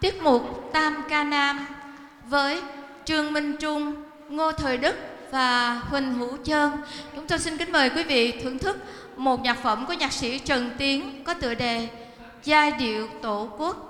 Tiết mục Tam Ca Nam với Trương Minh Trung, Ngô Thời Đức và Huỳnh Hữu Chơn. Chúng tôi xin kính mời quý vị thưởng thức một nhạc phẩm của nhạc sĩ Trần Tiến có tựa đề Giai điệu Tổ quốc.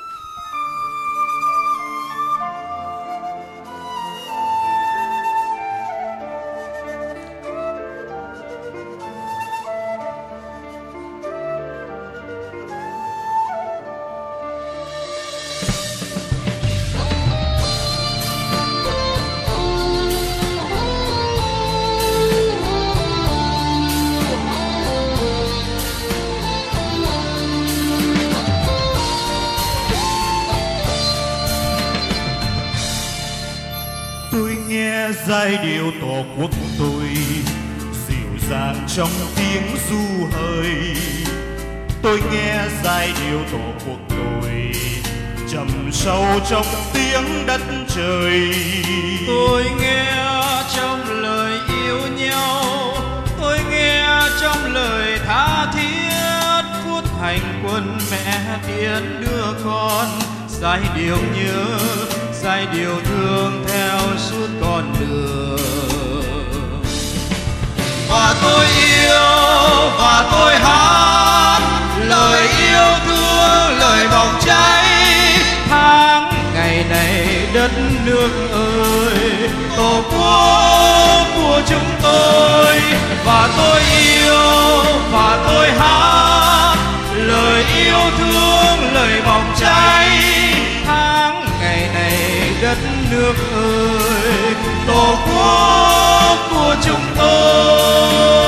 Giai điệu tổ quốc tôi dịu dàng trong tiếng ru hơi. Tôi nghe giai điệu tổ quốc tôi trầm sâu trong tiếng đất trời. Tôi nghe trong lời yêu nhau, tôi nghe trong lời tha thiết. Phút hành quân mẹ tiến đưa con, giai điệu nhớ, giai điệu thương theo suốt con đường. Và tôi yêu và tôi hát lời yêu thương, lời bỏng cháy. Tháng ngày này đất nước ơi, tổ quốc của chúng tôi. Và tôi yêu và tôi hát lời yêu thương, lời bỏng cháy. Tháng ngày này đất nước ơi, tổ quốc của chúng tôi.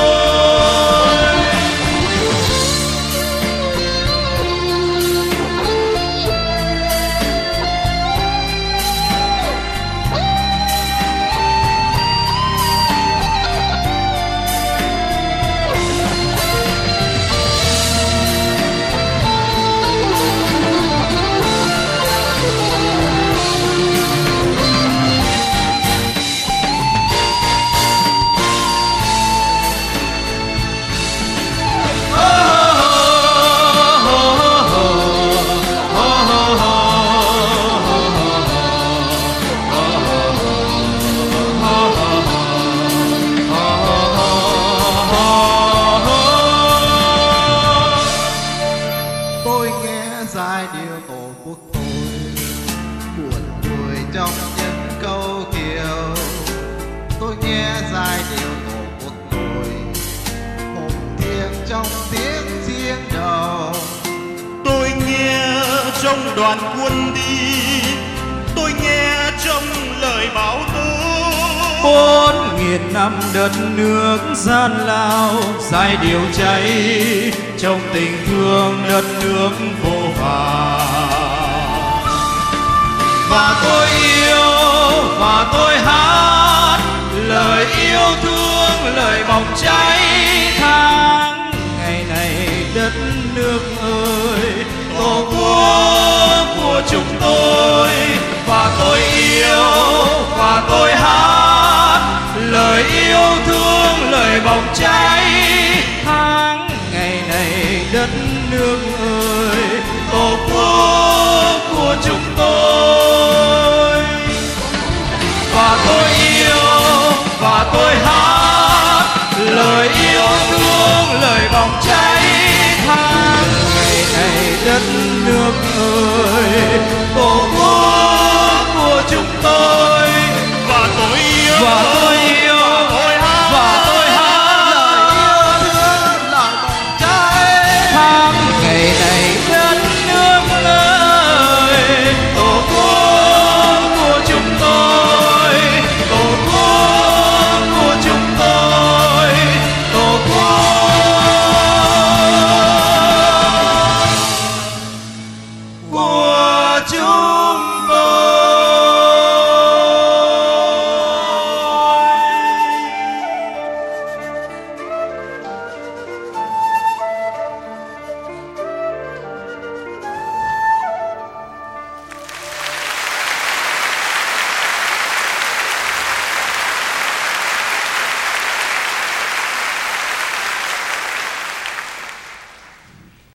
Trong đoàn quân đi, tôi nghe trong lời báo tố. 4000 năm đất nước gian lao, giai điệu cháy trong tình thương đất nước vô vàn. Và tôi yêu và tôi hát lời yêu thương, lời bỏng cháy. Tháng ngày này đất nước ơi, tổ quốc của chúng tôi. Và tôi yêu và tôi hát lời yêu thương, lời bỏng cháy. Tháng ngày này đất nước ơi, tổ quốc của chúng tôi. Và tôi yêu và tôi hát lời yêu thương, lời bỏng cháy. Tháng ngày này đất nước ơi,